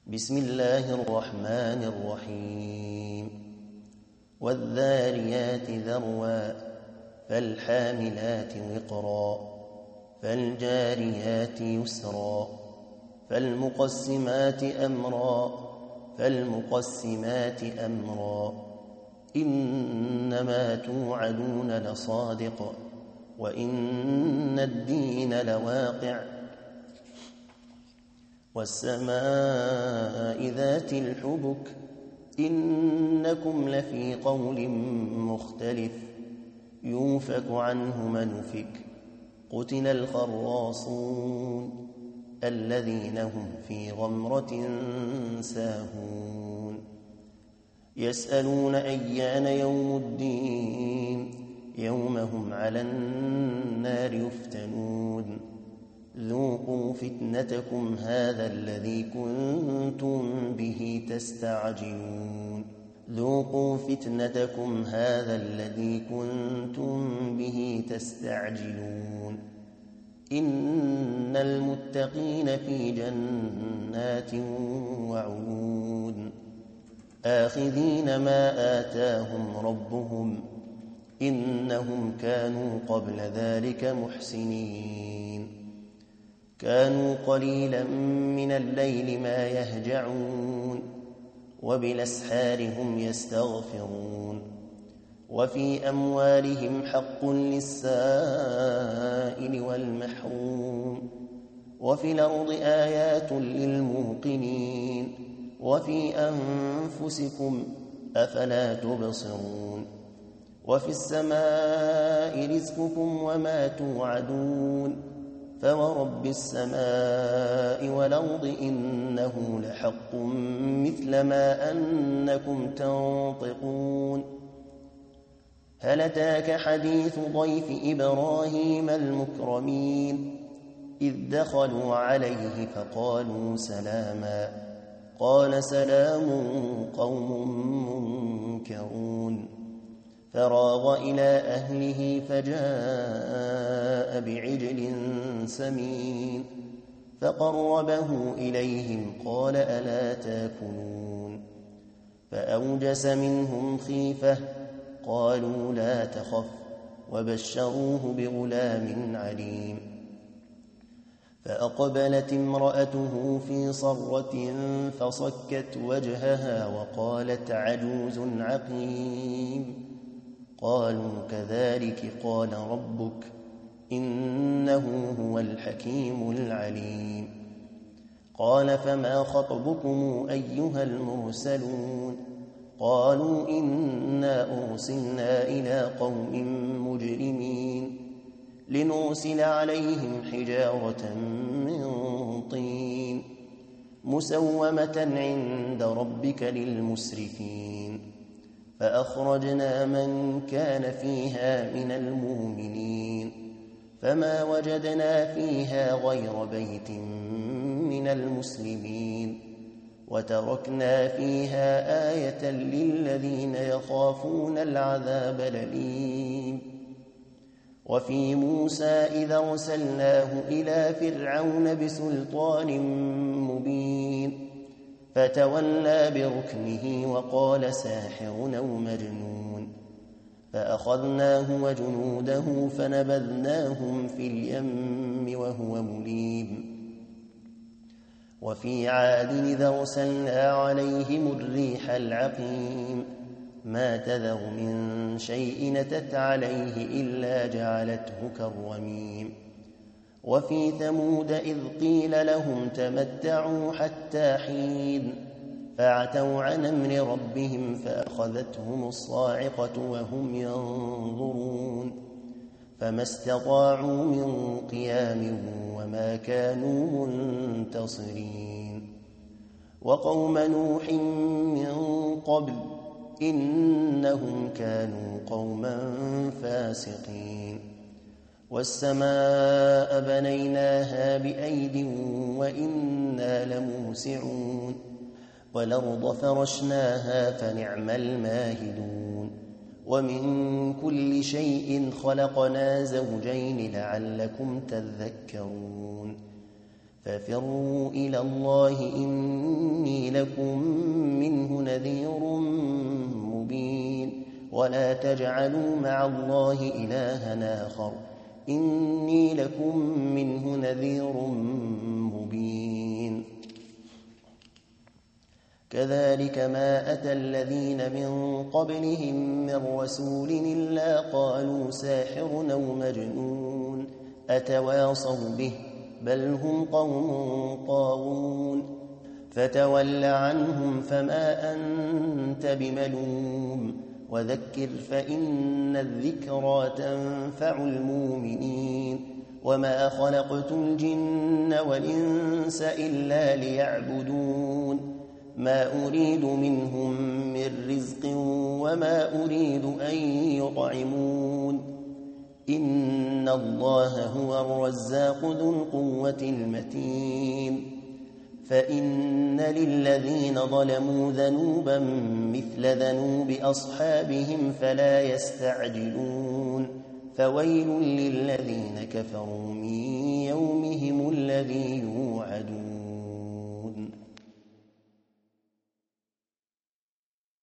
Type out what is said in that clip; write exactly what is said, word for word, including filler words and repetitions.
بسم الله الرحمن الرحيم والذاريات ذروا فالحاملات وقرا فالجاريات يسرا فالمقسمات أمرا فالمقسمات أمرا إنما توعدون لصادق وإن الدين لواقع والسماء ذات الحبك إنكم لفي قول مختلف يوفك عنه من أفك قتل الخراصون الذين هم في غمرة ساهون يسألون أيان يوم الدين يوم هم على النار يفتنون ذوقوا فتنتكم هذا الذي كنتم به تستعجلون ذوقوا فتنتكم هذا الذي كنتم به تستعجلون إن المتقين في جنات وعيون آخذين ما آتاهم ربهم إنهم كانوا قبل ذلك محسنين كانوا قليلا من الليل ما يهجعون وبالأسحار هم يستغفرون وفي أموالهم حق للسائل والمحروم وفي الأرض آيات للموقنين وفي أنفسكم أفلا تبصرون وفي السماء رزقكم وما توعدون فورب السماء والأرض إنه لحق مثل ما أنكم تنطقون هل أتاك حديث ضيف إبراهيم المكرمين إذ دخلوا عليه فقالوا سلاما قال سلام قوم منكرون فراغ إلى أهله فجاء بعجل سمين فقربه إليهم قال ألا تاكلون فأوجس منهم خيفة قالوا لا تخف وبشروه بغلام عليم فأقبلت امرأته في صرة فصكت وجهها وقالت عجوز عقيم قالوا كذلك قال ربك إنه هو الحكيم العليم قال فما خطبكم أيها المرسلون قالوا إنا أرسلنا إلى قوم مجرمين لنرسل عليهم حجارة من طين مسومة عند ربك للمسرفين فأخرجنا من كان فيها من المؤمنين فما وجدنا فيها غير بيت من المسلمين وتركنا فيها آية للذين يخافون العذاب الأليم وفي موسى إذا أرسلناه إلى فرعون بسلطان مبين فتولى بركنه وقال ساحر أو مجنون فأخذناه وجنوده فنبذناهم في اليم وهو مليم وفي عاد إذا أرسلنا عليهم الريح العقيم ما تذر من شيء نتت عليه إلا جعلته كالرميم وفي ثمود إذ قيل لهم تمتعوا حتى حين فعتوا عن أمر ربهم فأخذتهم الصاعقة وهم ينظرون فما استطاعوا من قيام وما كانوا منتصرين وقوم نوح من قبل إنهم كانوا قوما فاسقين والسماء بنيناها بأيد وإنا لموسعون والأرض فرشناها فنعم الماهدون ومن كل شيء خلقنا زوجين لعلكم تذكرون ففروا إلى الله إني لكم منه نذير مبين ولا تجعلوا مع الله إلها آخر إني لكم منه نذير مبين كذلك ما أتى الذين من قبلهم من رسول إلا قالوا ساحر أو مجنون أتواصوا به بل هم قوم طاغون فتول عنهم فما أنت بملوم وذكر فإن الذكرى تنفع المؤمنين وما خلقت الجن والإنس إلا ليعبدون ما أريد منهم من رزق وما أريد أن يطعمون إن الله هو الرزاق ذو القوة المتين فإن للذين ظلموا ذنوبا مثل ذنوب أصحابهم فلا يستعجلون فويل للذين كفروا من يومهم الذي يوعدون